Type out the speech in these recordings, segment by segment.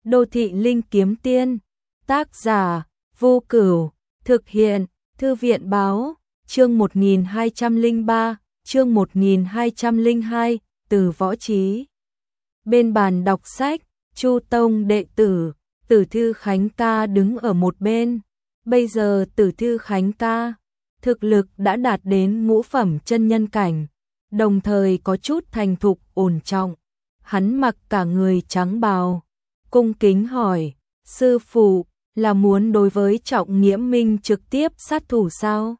Đô thị linh kiếm tiên, tác giả Vô Cửu, thực hiện Thư viện báo, chương 1203, chương 1202, từ Võ Trí. Bên bàn đọc sách, Chu Tông đệ tử, Tử Thư Khánh ca đứng ở một bên. Bây giờ Tử Thư Khánh ca, thực lực đã đạt đến ngũ phẩm chân nhân cảnh, đồng thời có chút thành thục ổn trọng. Hắn mặc cả người trắng bào, cung kính hỏi, sư phụ, là muốn đối với Trọng Nghiễm Minh trực tiếp sát thủ sao?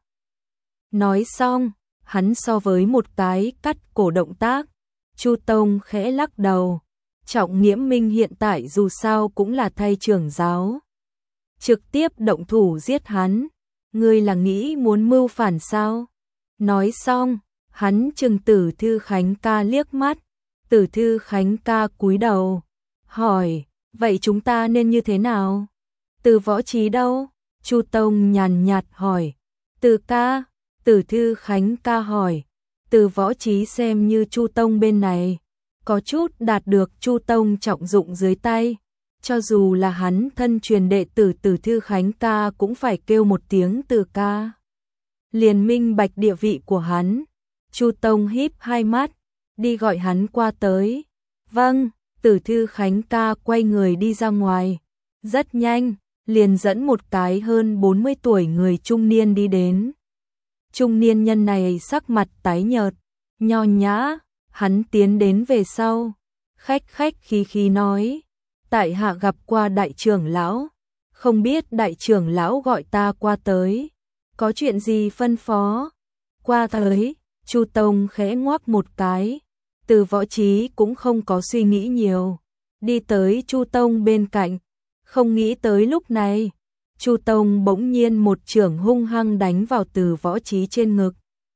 Nói xong, hắn so với một cái cắt cổ động tác, Chu Tông khẽ lắc đầu. Trọng Nghiễm Minh hiện tại dù sao cũng là thay trưởng giáo, trực tiếp động thủ giết hắn, ngươi là nghĩ muốn mưu phản sao? Nói xong, hắn trừng Tử Thư Khánh ca liếc mắt. Tử Thư Khánh ca cúi đầu, hỏi, vậy chúng ta nên như thế nào? Từ Võ Trí đâu? Chu Tông nhàn nhạt hỏi. Từ ca, Tử Thư Khánh ca hỏi. Từ Võ Trí xem như Chu Tông bên này, có chút đạt được Chu Tông trọng dụng dưới tay. Cho dù là hắn thân truyền đệ tử Tử Thư Khánh ca cũng phải kêu một tiếng từ ca. Liền minh bạch địa vị của hắn. Chu Tông híp hai mắt, đi gọi hắn qua tới. Vâng, Tử Thư Khánh ca quay người đi ra ngoài. Rất nhanh, liền dẫn một cái hơn 40 tuổi người trung niên đi đến. Trung niên nhân này sắc mặt tái nhợt, nho nhã, hắn tiến đến về sau. Khách khí khí nói, tại hạ gặp qua đại trưởng lão, không biết đại trưởng lão gọi ta qua tới, có chuyện gì phân phó? Qua tới, Chu Tông khẽ ngoác một cái. Từ Võ Trí cũng không có suy nghĩ nhiều, đi tới Chu Tông bên cạnh. Không nghĩ tới lúc này, Chu Tông bỗng nhiên một chưởng hung hăng đánh vào Từ Võ Trí trên ngực.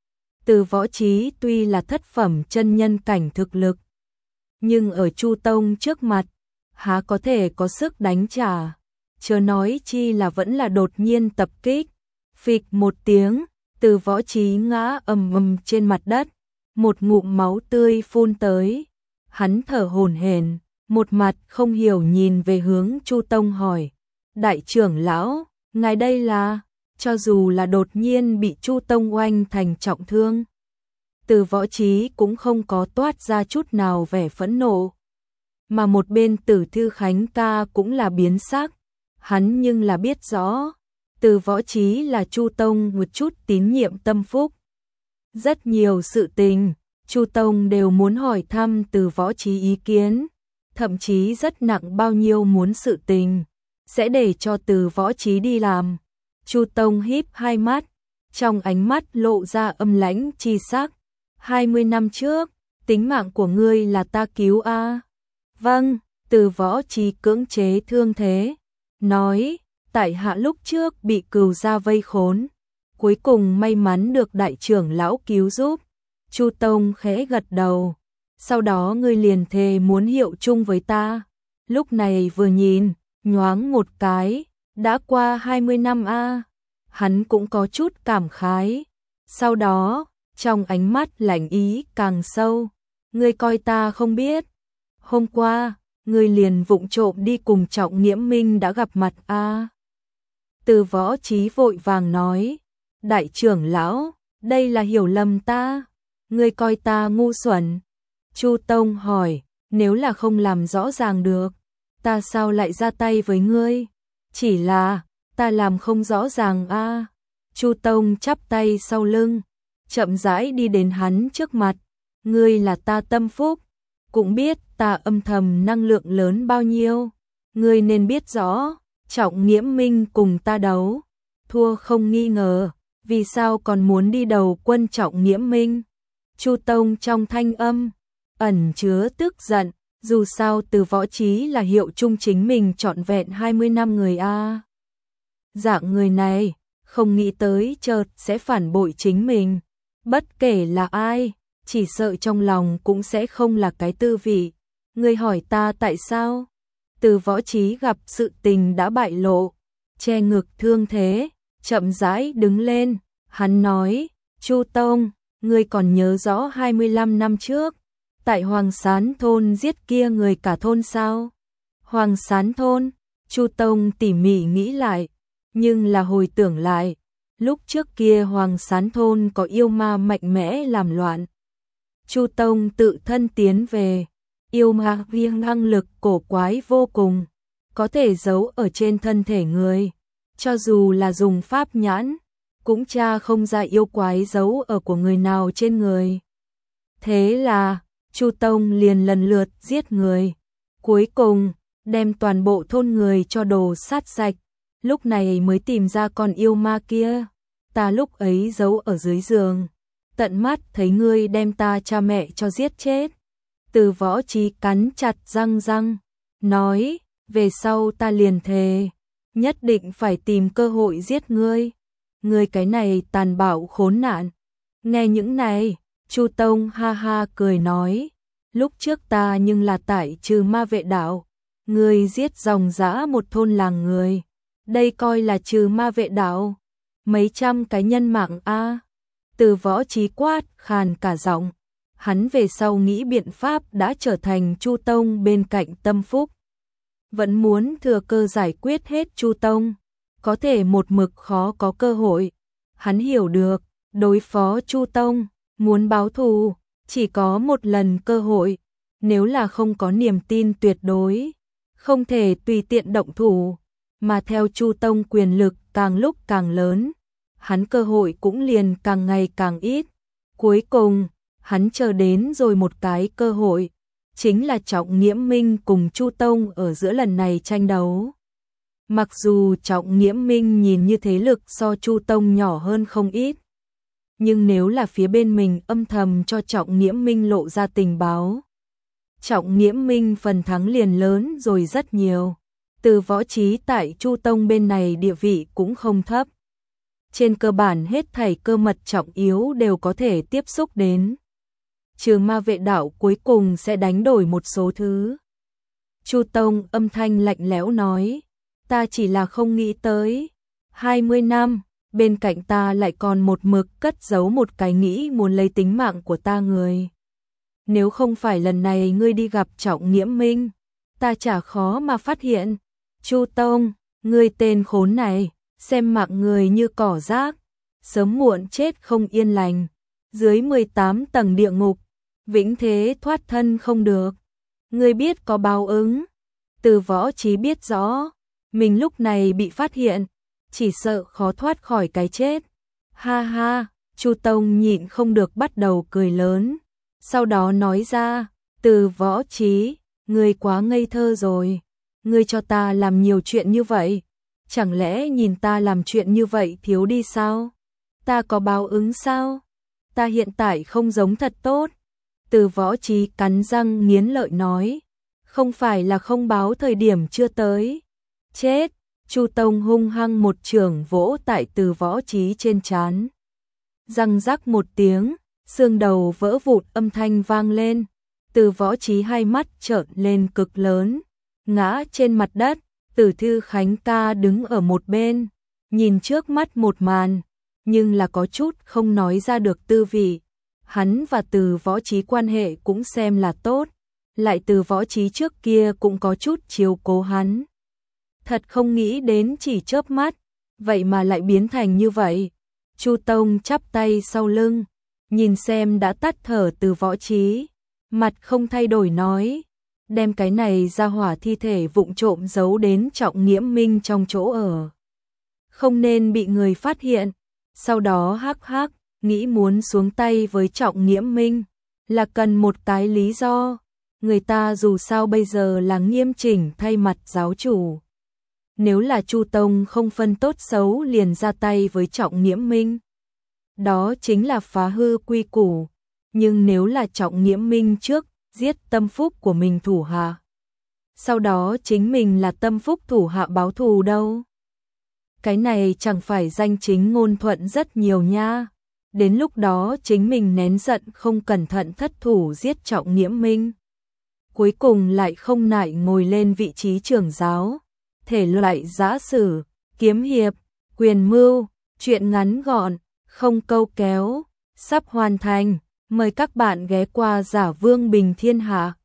Từ Võ Trí tuy là thất phẩm chân nhân cảnh thực lực, nhưng ở Chu Tông trước mặt, há có thể có sức đánh trả, chớ nói chi là vẫn là đột nhiên tập kích. Phịch một tiếng, Từ Võ Trí ngã ầm trên mặt đất, một ngụm máu tươi phun tới. Hắn thở hổn hển, một mặt không hiểu nhìn về hướng Chu Tông hỏi, đại trưởng lão, ngài đây là? Cho dù là đột nhiên bị Chu Tông oanh thành trọng thương, Từ Võ Trí cũng không có toát ra chút nào vẻ phẫn nộ. Mà một bên Tử Thư Khánh ca cũng là biến sắc, hắn nhưng là biết rõ, Từ Võ Trí là Chu Tông một chút tín nhiệm tâm phúc. Rất nhiều sự tình, Chu Tông đều muốn hỏi thăm Từ Võ Trí ý kiến, thậm chí rất nặng bao nhiêu muốn sự tình, sẽ để cho Từ Võ Trí đi làm. Chu Tông híp hai mắt, trong ánh mắt lộ ra âm lãnh chi sắc. 20 năm trước, tính mạng của ngươi là ta cứu a? Vâng, Từ Võ Trí cưỡng chế thương thế, nói, tại hạ lúc trước bị cừu gia vây khốn, cuối cùng may mắn được đại trưởng lão cứu giúp. Chu Tông khẽ gật đầu, sau đó ngươi liền thề muốn hiệu chung với ta. Lúc này vừa nhìn, nhoáng một cái, đã qua 20 năm a. Hắn cũng có chút cảm khái. Sau đó, trong ánh mắt lạnh ý càng sâu, ngươi coi ta không biết, hôm qua, ngươi liền vụng trộm đi cùng Trọng Nghiễm Minh đã gặp mặt a. Từ Võ Trí vội vàng nói, đại trưởng lão, đây là hiểu lầm ta, ngươi coi ta ngu xuẩn. Chu Tông hỏi, nếu là không làm rõ ràng được, ta sao lại ra tay với ngươi? Chỉ là, ta làm không rõ ràng a. Chu Tông chắp tay sau lưng, chậm rãi đi đến hắn trước mặt, ngươi là ta tâm phúc, cũng biết ta âm thầm năng lượng lớn bao nhiêu, ngươi nên biết rõ, Trọng Nghiễm Minh cùng ta đấu, thua không nghi ngờ, vì sao còn muốn đi đầu quân Trọng Nghiễm Minh? Chu Tông trong thanh âm ẩn chứa tức giận, dù sao Từ Võ Trí là hiệu chung chính mình trọn vẹn 20 năm người a. Dạng người này, không nghĩ tới chợt sẽ phản bội chính mình, bất kể là ai, chỉ sợ trong lòng cũng sẽ không là cái tư vị. Ngươi hỏi ta tại sao? Từ Võ Trí gặp sự tình đã bại lộ, che ngực thương thế, chậm rãi đứng lên, hắn nói, Chu Tông, ngươi còn nhớ rõ 25 năm trước, tại Hoàng Sán thôn giết kia người cả thôn sao? Hoàng Sán thôn, Chu Tông tỉ mỉ nghĩ lại, nhưng là hồi tưởng lại, lúc trước kia Hoàng Sán thôn có yêu ma mạnh mẽ làm loạn. Chu Tông tự thân tiến về, yêu ma riêng năng lực cổ quái vô cùng, có thể giấu ở trên thân thể người, cho dù là dùng pháp nhãn, cũng tra không ra yêu quái giấu ở của người nào trên người. Thế là, Chu Tông liền lần lượt giết người, cuối cùng đem toàn bộ thôn người cho đồ sát sạch, lúc này mới tìm ra con yêu ma kia. Ta lúc ấy giấu ở dưới giường, tận mắt thấy ngươi đem ta cha mẹ cho giết chết. Từ Võ Chí cắn chặt răng, nói, về sau ta liền thề, nhất định phải tìm cơ hội giết ngươi. Ngươi cái này tàn bạo khốn nạn. Nghe những này, Chu Tông ha ha cười nói, lúc trước ta nhưng là tại Trừ Ma Vệ đạo, ngươi giết dòng dã một thôn làng người, đây coi là Trừ Ma Vệ đạo, mấy trăm cái nhân mạng a. Từ Võ Chí quát khàn cả giọng, hắn về sau nghĩ biện pháp đã trở thành Chu Tông bên cạnh tâm phúc, vẫn muốn thừa cơ giải quyết hết Chu Tông, có thể một mực khó có cơ hội. Hắn hiểu được, đối phó Chu Tông, muốn báo thù, chỉ có một lần cơ hội, nếu là không có niềm tin tuyệt đối, không thể tùy tiện động thủ, mà theo Chu Tông quyền lực càng lúc càng lớn, hắn cơ hội cũng liền càng ngày càng ít. Cuối cùng, hắn chờ đến rồi một cái cơ hội, chính là Trọng Nghiễm Minh cùng Chu Tông ở giữa lần này tranh đấu. Mặc dù Trọng Nghiễm Minh nhìn như thế lực so Chu Tông nhỏ hơn không ít, nhưng nếu là phía bên mình âm thầm cho Trọng Nghiễm Minh lộ ra tình báo, Trọng Nghiễm Minh phần thắng liền lớn rồi rất nhiều. Từ Võ Chí tại Chu Tông bên này địa vị cũng không thấp. Trên cơ bản hết thảy cơ mật trọng yếu đều có thể tiếp xúc đến. Trừ Ma Vệ đạo cuối cùng sẽ đánh đổi một số thứ. Chu Tông âm thanh lạnh lẽo nói, ta chỉ là không nghĩ tới, 20 năm, bên cạnh ta lại còn một mực cất giấu một cái nghĩ muốn lấy tính mạng của ta người. Nếu không phải lần này ngươi đi gặp Trọng Nghiễm Minh, ta chả khó mà phát hiện. Chu Tông, ngươi tên khốn này, xem mạng người như cỏ rác, sớm muộn chết không yên lành, dưới 18 tầng địa ngục, vĩnh thế thoát thân không được. Ngươi biết có báo ứng. Từ Võ Chí biết rõ, mình lúc này bị phát hiện, chỉ sợ khó thoát khỏi cái chết. Ha ha, Chu Tông nhịn không được bắt đầu cười lớn, sau đó nói ra, Từ Võ Chí, ngươi quá ngây thơ rồi, ngươi cho ta làm nhiều chuyện như vậy, chẳng lẽ nhìn ta làm chuyện như vậy thiếu đi sao? Ta có báo ứng sao? Ta hiện tại không giống thật tốt. Từ Võ Chí cắn răng nghiến lợi nói, không phải là không báo thời điểm chưa tới. Chết! Chu Tông hung hăng một chưởng vỗ tại Từ Võ Chí trên trán. Răng rắc một tiếng, xương đầu vỡ vụn âm thanh vang lên. Từ Võ Chí hai mắt trợn lên cực lớn, ngã trên mặt đất. Tử Thư Khánh ca đứng ở một bên, nhìn trước mắt một màn, nhưng là có chút không nói ra được tư vị. Hắn và Từ Võ Chí quan hệ cũng xem là tốt, lại Từ Võ Chí trước kia cũng có chút chiếu cố hắn. Thật không nghĩ đến chỉ chớp mắt, vậy mà lại biến thành như vậy. Chu Tông chắp tay sau lưng, nhìn xem đã tắt thở Từ Võ Chí, mặt không thay đổi nói, đem cái này ra hỏa thi thể vụng trộm giấu đến Trọng Nghiễm Minh trong chỗ ở, không nên bị người phát hiện. Sau đó hắc hắc, nghĩ muốn xuống tay với Trọng Nghiễm Minh là cần một cái lý do, người ta dù sao bây giờ là nghiêm chỉnh thay mặt giáo chủ. Nếu là Chu Tông không phân tốt xấu liền ra tay với Trọng Nghiễm Minh, đó chính là phá hư quy củ. Nhưng nếu là Trọng Nghiễm Minh trước giết tâm phúc của mình thủ hạ, sau đó chính mình là tâm phúc thủ hạ báo thù đâu? Cái này chẳng phải danh chính ngôn thuận rất nhiều nha. Đến lúc đó chính mình nén giận không cẩn thận thất thủ giết Trọng Nghiễm Minh, cuối cùng lại không nại ngồi lên vị trí trưởng giáo. Thể loại giã sử, kiếm hiệp, quyền mưu, truyện ngắn gọn, không câu kéo, sắp hoàn thành. Mời các bạn ghé qua Giả Vương Bình Thiên Hạ.